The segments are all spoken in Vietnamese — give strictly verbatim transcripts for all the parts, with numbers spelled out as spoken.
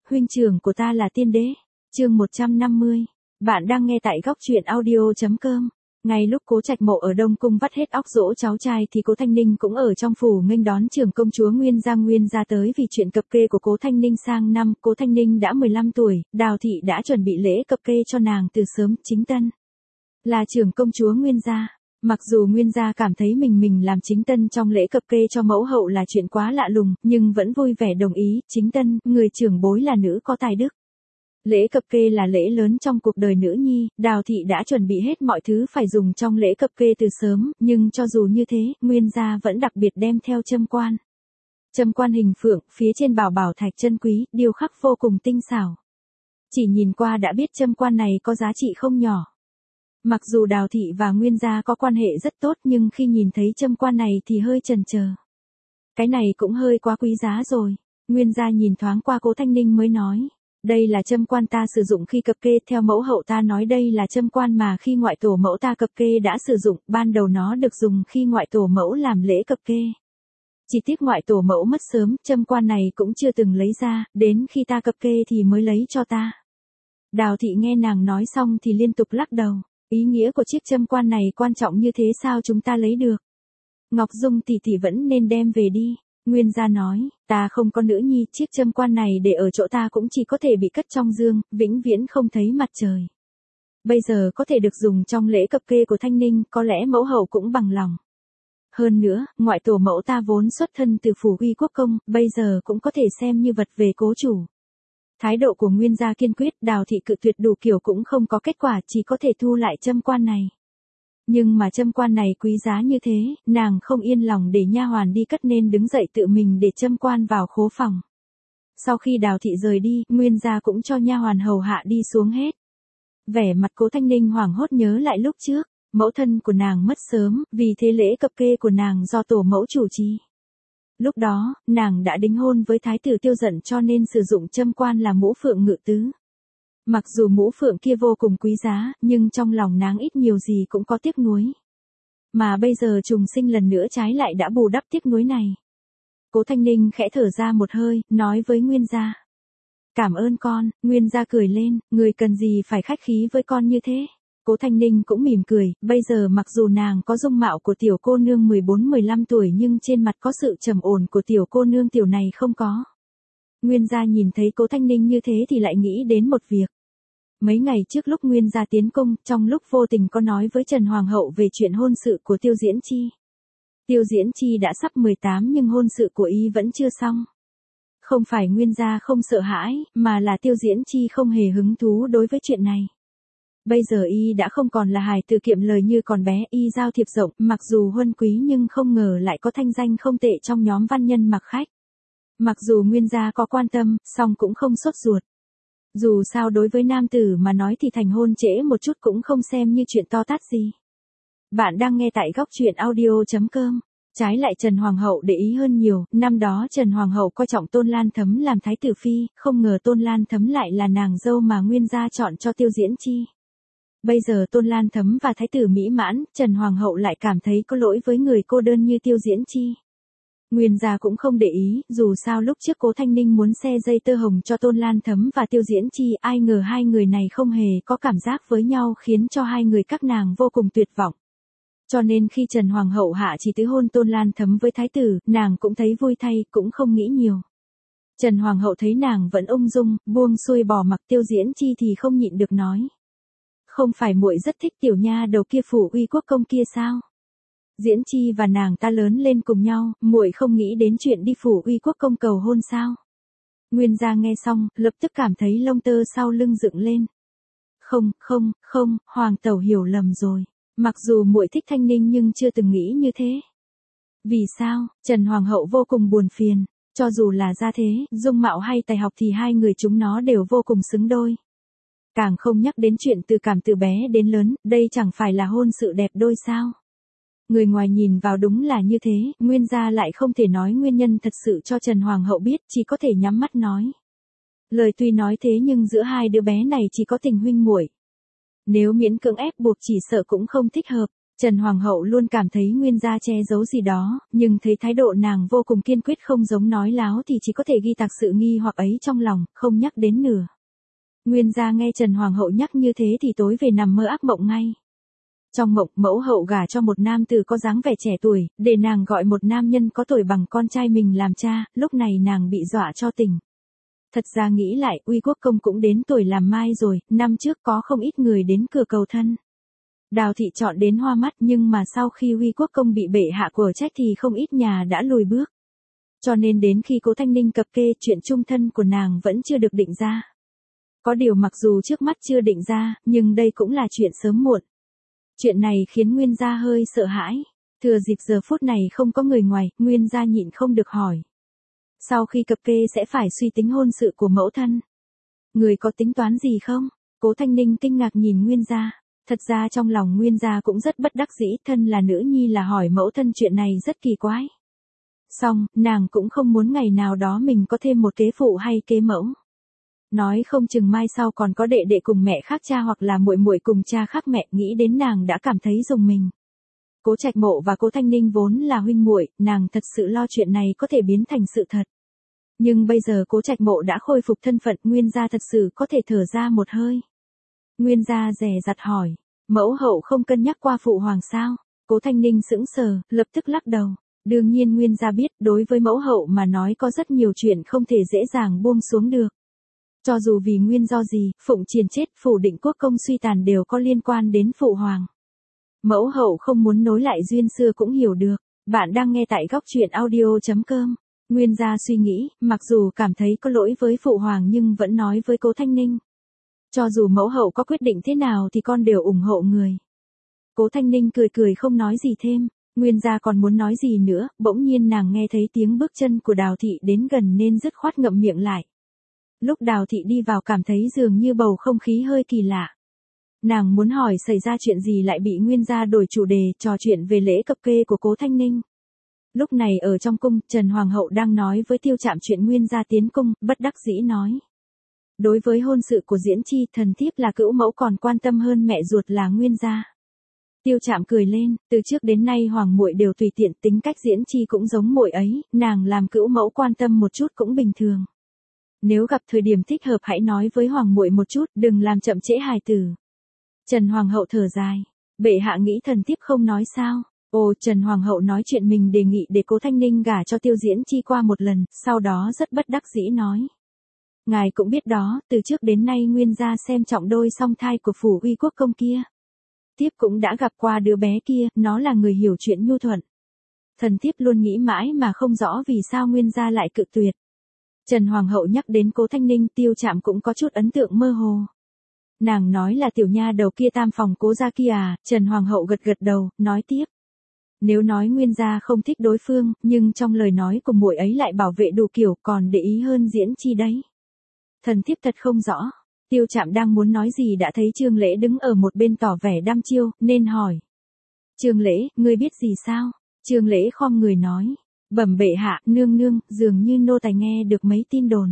huynh trưởng của ta là tiên đế. Chương một trăm năm mươi. Bạn đang nghe tại góc truyện audio chấm com. Ngay lúc Cố Trạch Mộ ở Đông Cung vắt hết óc dỗ cháu trai thì Cố Thanh Ninh cũng ở trong phủ nghênh đón trưởng công chúa Nguyên Gia Nguyên Gia tới vì chuyện cập kê của Cố Thanh Ninh sang năm. Cố Thanh Ninh đã mười lăm tuổi, Đào Thị đã chuẩn bị lễ cập kê cho nàng từ sớm. Chính tân là trưởng công chúa Nguyên Gia. Mặc dù Nguyên Gia cảm thấy mình mình làm chính tân trong lễ cập kê cho mẫu hậu là chuyện quá lạ lùng, nhưng vẫn vui vẻ đồng ý. Chính tân, người trưởng bối là nữ có tài đức. Lễ cập kê là lễ lớn trong cuộc đời nữ nhi, Đào Thị đã chuẩn bị hết mọi thứ phải dùng trong lễ cập kê từ sớm, nhưng cho dù như thế, Nguyên Gia vẫn đặc biệt đem theo châm quan. Châm quan hình phượng, phía trên bảo bảo thạch chân quý, điêu khắc vô cùng tinh xảo. Chỉ nhìn qua đã biết châm quan này có giá trị không nhỏ. Mặc dù Đào Thị và Nguyên Gia có quan hệ rất tốt nhưng khi nhìn thấy châm quan này thì hơi chần chờ. Cái này cũng hơi quá quý giá rồi. Nguyên Gia nhìn thoáng qua Cố Thanh Ninh mới nói. Đây là châm quan ta sử dụng khi cập kê, theo mẫu hậu ta nói đây là châm quan mà khi ngoại tổ mẫu ta cập kê đã sử dụng, ban đầu nó được dùng khi ngoại tổ mẫu làm lễ cập kê. Chỉ tiếc ngoại tổ mẫu mất sớm, châm quan này cũng chưa từng lấy ra, đến khi ta cập kê thì mới lấy cho ta. Đào Thị nghe nàng nói xong thì liên tục lắc đầu, ý nghĩa của chiếc châm quan này quan trọng như thế sao chúng ta lấy được. Ngọc Dung tỷ tỷ vẫn nên đem về đi. Nguyên Gia nói, ta không có nữ nhi, chiếc châm quan này để ở chỗ ta cũng chỉ có thể bị cất trong dương, vĩnh viễn không thấy mặt trời. Bây giờ có thể được dùng trong lễ cập kê của Thanh Ninh, có lẽ mẫu hậu cũng bằng lòng. Hơn nữa, ngoại tổ mẫu ta vốn xuất thân từ phủ Uy Quốc công, bây giờ cũng có thể xem như vật về cố chủ. Thái độ của Nguyên Gia kiên quyết, Đào Thị cự tuyệt đủ kiểu cũng không có kết quả, chỉ có thể thu lại châm quan này. Nhưng mà châm quan này quý giá như thế, nàng không yên lòng để nha hoàn đi cất nên đứng dậy tự mình để châm quan vào khố phòng. Sau khi Đào Thị rời đi, Nguyên Gia cũng cho nha hoàn hầu hạ đi xuống hết. Vẻ mặt Cố Thanh Ninh hoảng hốt nhớ lại lúc trước, mẫu thân của nàng mất sớm, vì thế lễ cập kê của nàng do tổ mẫu chủ trì. Lúc đó, nàng đã đính hôn với thái tử Tiêu Dận cho nên sử dụng châm quan là mũ phượng ngự tứ. Mặc dù mũ phượng kia vô cùng quý giá, nhưng trong lòng nàng ít nhiều gì cũng có tiếc nuối. Mà bây giờ trùng sinh lần nữa trái lại đã bù đắp tiếc nuối này. Cố Thanh Ninh khẽ thở ra một hơi, nói với Nguyên Gia. Cảm ơn con. Nguyên Gia cười lên, người cần gì phải khách khí với con như thế. Cố Thanh Ninh cũng mỉm cười, bây giờ mặc dù nàng có dung mạo của tiểu cô nương mười bốn mười lăm tuổi nhưng trên mặt có sự trầm ổn của tiểu cô nương tiểu này không có. Nguyên Gia nhìn thấy Cố Thanh Ninh như thế thì lại nghĩ đến một việc. Mấy ngày trước lúc Nguyên Gia tiến cung, trong lúc vô tình có nói với Trần Hoàng hậu về chuyện hôn sự của Tiêu Diễn Chi. Tiêu Diễn Chi đã sắp mười tám nhưng hôn sự của y vẫn chưa xong. Không phải Nguyên Gia không sợ hãi, mà là Tiêu Diễn Chi không hề hứng thú đối với chuyện này. Bây giờ y đã không còn là hài tử kiệm lời như còn bé, y giao thiệp rộng, mặc dù huân quý nhưng không ngờ lại có thanh danh không tệ trong nhóm văn nhân mặc khách. Mặc dù Nguyên Gia có quan tâm, song cũng không sốt ruột. Dù sao đối với nam tử mà nói thì thành hôn trễ một chút cũng không xem như chuyện to tát gì. Bạn đang nghe tại góc truyện audio chấm com. Trái lại Trần Hoàng hậu để ý hơn nhiều, năm đó Trần Hoàng hậu coi trọng Tôn Lan Thấm làm thái tử phi, không ngờ Tôn Lan Thấm lại là nàng dâu mà Nguyên Gia chọn cho Tiêu Diễn Chi. Bây giờ Tôn Lan Thấm và thái tử mỹ mãn, Trần Hoàng hậu lại cảm thấy có lỗi với người cô đơn như Tiêu Diễn Chi. Nguyên Gia cũng không để ý, dù sao lúc trước Cố Thanh Ninh muốn xe dây tơ hồng cho Tôn Lan Thấm và Tiêu Diễn Chi, ai ngờ hai người này không hề có cảm giác với nhau khiến cho hai người các nàng vô cùng tuyệt vọng. Cho nên khi Trần Hoàng hậu hạ chỉ tứ hôn Tôn Lan Thấm với thái tử, nàng cũng thấy vui thay, cũng không nghĩ nhiều. Trần Hoàng hậu thấy nàng vẫn ung dung, buông xuôi bỏ mặc Tiêu Diễn Chi thì không nhịn được nói. Không phải muội rất thích tiểu nha đầu kia phủ Uy Quốc công kia sao? Diễn Chi và nàng ta lớn lên cùng nhau, muội không nghĩ đến chuyện đi phủ Uy Quốc công cầu hôn sao? Nguyên Gia nghe xong, lập tức cảm thấy lông tơ sau lưng dựng lên. Không, không, không, hoàng tẩu hiểu lầm rồi. Mặc dù muội thích Thanh Ninh nhưng chưa từng nghĩ như thế. Vì sao? Trần Hoàng hậu vô cùng buồn phiền. Cho dù là gia thế, dung mạo hay tài học thì hai người chúng nó đều vô cùng xứng đôi. Càng không nhắc đến chuyện từ cảm từ bé đến lớn, đây chẳng phải là hôn sự đẹp đôi sao? Người ngoài nhìn vào đúng là như thế, Nguyên Gia lại không thể nói nguyên nhân thật sự cho Trần Hoàng hậu biết, chỉ có thể nhắm mắt nói. Lời tuy nói thế nhưng giữa hai đứa bé này chỉ có tình huynh muội. Nếu miễn cưỡng ép buộc chỉ sợ cũng không thích hợp. Trần Hoàng hậu luôn cảm thấy Nguyên gia che giấu gì đó, nhưng thấy thái độ nàng vô cùng kiên quyết không giống nói láo thì chỉ có thể ghi tạc sự nghi hoặc ấy trong lòng, không nhắc đến nửa. Nguyên gia nghe Trần Hoàng hậu nhắc như thế thì tối về nằm mơ ác mộng ngay. Trong mộng, mẫu hậu gả cho một nam tử có dáng vẻ trẻ tuổi, để nàng gọi một nam nhân có tuổi bằng con trai mình làm cha, lúc này nàng bị dọa cho tỉnh. Thật ra nghĩ lại, Uy Quốc công cũng đến tuổi làm mai rồi, năm trước có không ít người đến cửa cầu thân. Đào thị chọn đến hoa mắt, nhưng mà sau khi Uy Quốc công bị bệ hạ của trách thì không ít nhà đã lùi bước. Cho nên đến khi Cố Thanh Ninh cập kê, chuyện chung thân của nàng vẫn chưa được định ra. Có điều mặc dù trước mắt chưa định ra, nhưng đây cũng là chuyện sớm muộn. Chuyện này khiến Nguyên gia hơi sợ hãi. Thừa dịp giờ phút này không có người ngoài, Nguyên gia nhịn không được hỏi. Sau khi cập kê sẽ phải suy tính hôn sự của mẫu thân. Người có tính toán gì không? Cố Thanh Ninh kinh ngạc nhìn Nguyên gia. Thật ra trong lòng Nguyên gia cũng rất bất đắc dĩ, thân là nữ nhi là hỏi mẫu thân chuyện này rất kỳ quái. Xong, nàng cũng không muốn ngày nào đó mình có thêm một kế phụ hay kế mẫu. Nói không chừng mai sau còn có đệ đệ cùng mẹ khác cha hoặc là muội muội cùng cha khác mẹ, nghĩ đến nàng đã cảm thấy rùng mình. Cố Trạch Mộ và Cố Thanh Ninh vốn là huynh muội, nàng thật sự lo chuyện này có thể biến thành sự thật. Nhưng bây giờ Cố Trạch Mộ đã khôi phục thân phận, Nguyên gia thật sự có thể thở ra một hơi. Nguyên gia dè dặt hỏi, mẫu hậu không cân nhắc qua phụ hoàng sao? Cố Thanh Ninh sững sờ, lập tức lắc đầu. Đương nhiên Nguyên gia biết, đối với mẫu hậu mà nói có rất nhiều chuyện không thể dễ dàng buông xuống được. Cho dù vì nguyên do gì, Phụng Triền chết, Phủ Định Quốc công suy tàn đều có liên quan đến phụ hoàng. Mẫu hậu không muốn nối lại duyên xưa cũng hiểu được. Bạn đang nghe tại góc truyện audio chấm com. Nguyên gia suy nghĩ, mặc dù cảm thấy có lỗi với phụ hoàng nhưng vẫn nói với Cố Thanh Ninh. Cho dù mẫu hậu có quyết định thế nào thì con đều ủng hộ người. Cố Thanh Ninh cười cười không nói gì thêm. Nguyên gia còn muốn nói gì nữa, bỗng nhiên nàng nghe thấy tiếng bước chân của Đào thị đến gần nên dứt khoát ngậm miệng lại. Lúc Đào thị đi vào cảm thấy dường như bầu không khí hơi kỳ lạ. Nàng muốn hỏi xảy ra chuyện gì lại bị Nguyên gia đổi chủ đề, trò chuyện về lễ cập kê của Cố Thanh Ninh. Lúc này ở trong cung, Trần Hoàng hậu đang nói với Tiêu Trạm chuyện Nguyên gia tiến cung, bất đắc dĩ nói. Đối với hôn sự của Diễn Chi, thần thiếp là cữu mẫu còn quan tâm hơn mẹ ruột là Nguyên gia. Tiêu Trạm cười lên, từ trước đến nay hoàng muội đều tùy tiện, tính cách Diễn Chi cũng giống muội ấy, nàng làm cữu mẫu quan tâm một chút cũng bình thường. Nếu gặp thời điểm thích hợp hãy nói với hoàng muội một chút, đừng làm chậm trễ hài tử. Trần Hoàng hậu thở dài, bệ hạ nghĩ thần thiếp không nói sao? Ồ, Trần Hoàng hậu nói chuyện mình đề nghị để Cố Thanh Ninh gả cho Tiêu Diễn Chi qua một lần, sau đó rất bất đắc dĩ nói. Ngài cũng biết đó, từ trước đến nay Nguyên gia xem trọng đôi song thai của Phủ Uy Quốc công kia. Thiếp cũng đã gặp qua đứa bé kia, nó là người hiểu chuyện nhu thuận. Thần thiếp luôn nghĩ mãi mà không rõ vì sao Nguyên gia lại cự tuyệt. Trần Hoàng hậu nhắc đến Cố Thanh Ninh, Tiêu Trạm cũng có chút ấn tượng mơ hồ. Nàng nói là tiểu nha đầu kia tam phòng Cố gia kia à? Trần Hoàng hậu gật gật đầu, nói tiếp. Nếu nói Nguyên gia không thích đối phương, nhưng trong lời nói của muội ấy lại bảo vệ đủ kiểu, còn để ý hơn Diễn Chi đấy. Thần thiếp thật không rõ. Tiêu Trạm đang muốn nói gì đã thấy Trương Lễ đứng ở một bên tỏ vẻ đăm chiêu, nên hỏi. Trương Lễ, ngươi biết gì sao? Trương Lễ khom người nói. Bẩm bệ hạ, nương nương, dường như nô tài nghe được mấy tin đồn.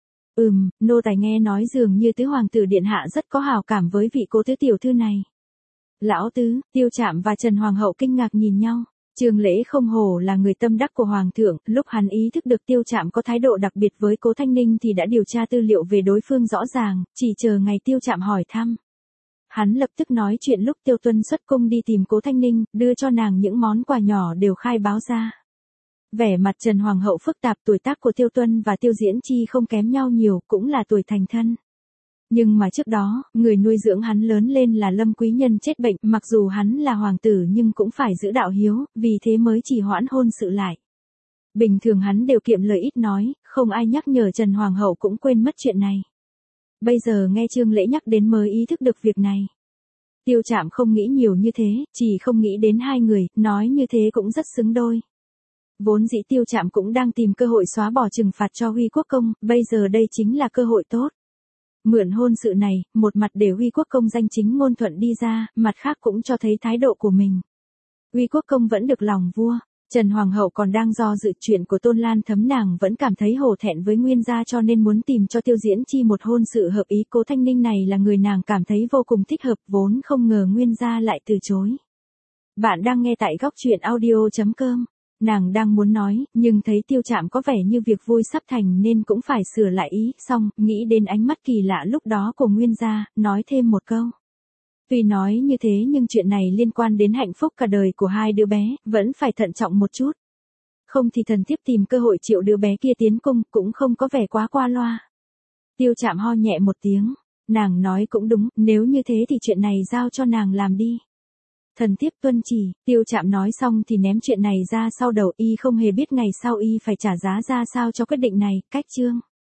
Ừm, nô tài nghe nói dường như tứ hoàng tử điện hạ rất có hảo cảm với vị Cố tứ tiểu thư này. Lão tứ, Tiêu Trạm và Trần Hoàng hậu kinh ngạc nhìn nhau. Trương Lễ không hổ là người tâm đắc của hoàng thượng, lúc hắn ý thức được Tiêu Trạm có thái độ đặc biệt với Cố Thanh Ninh thì đã điều tra tư liệu về đối phương rõ ràng, chỉ chờ ngày Tiêu Trạm hỏi thăm. Hắn lập tức nói chuyện lúc Tiêu Tuân xuất cung đi tìm Cố Thanh Ninh, đưa cho nàng những món quà nhỏ đều khai báo ra. Vẻ mặt Trần Hoàng hậu phức tạp, tuổi tác của Tiêu Tuân và Tiêu Diễn Chi không kém nhau nhiều, cũng là tuổi thành thân. Nhưng mà trước đó, người nuôi dưỡng hắn lớn lên là Lâm Quý Nhân chết bệnh, mặc dù hắn là hoàng tử nhưng cũng phải giữ đạo hiếu, vì thế mới chỉ hoãn hôn sự lại. Bình thường hắn đều kiệm lời ít nói, không ai nhắc nhở Trần Hoàng hậu cũng quên mất chuyện này. Bây giờ nghe Trương Lễ nhắc đến mới ý thức được việc này. Tiêu Trạm không nghĩ nhiều như thế, chỉ không nghĩ đến hai người, nói như thế cũng rất xứng đôi. Vốn dĩ Tiêu Trạm cũng đang tìm cơ hội xóa bỏ trừng phạt cho Huy Quốc công, bây giờ đây chính là cơ hội tốt. Mượn hôn sự này, một mặt để Huy Quốc công danh chính ngôn thuận đi ra, mặt khác cũng cho thấy thái độ của mình. Huy Quốc công vẫn được lòng vua. Trần Hoàng hậu còn đang do dự chuyện của Tôn Lan Thấm, nàng vẫn cảm thấy hổ thẹn với Nguyên gia cho nên muốn tìm cho Tiêu Diễn Chi một hôn sự hợp ý. Cố Thanh Ninh này là người nàng cảm thấy vô cùng thích hợp, vốn không ngờ Nguyên gia lại từ chối. Bạn đang nghe tại góc chuyện audio.com. Nàng đang muốn nói, nhưng thấy Tiêu Trạm có vẻ như việc vui sắp thành nên cũng phải sửa lại ý, xong, nghĩ đến ánh mắt kỳ lạ lúc đó của Nguyên gia, nói thêm một câu. Tuy nói như thế nhưng chuyện này liên quan đến hạnh phúc cả đời của hai đứa bé, vẫn phải thận trọng một chút. Không thì thần thiếp tìm cơ hội triệu đứa bé kia tiến cung, cũng không có vẻ quá qua loa. Tiêu Trạm ho nhẹ một tiếng, nàng nói cũng đúng, nếu như thế thì chuyện này giao cho nàng làm đi. Thần thiếp tuân chỉ, Tiêu Trạm nói xong thì ném chuyện này ra sau đầu, y không hề biết ngày sau y phải trả giá ra sao cho quyết định này. Cách chương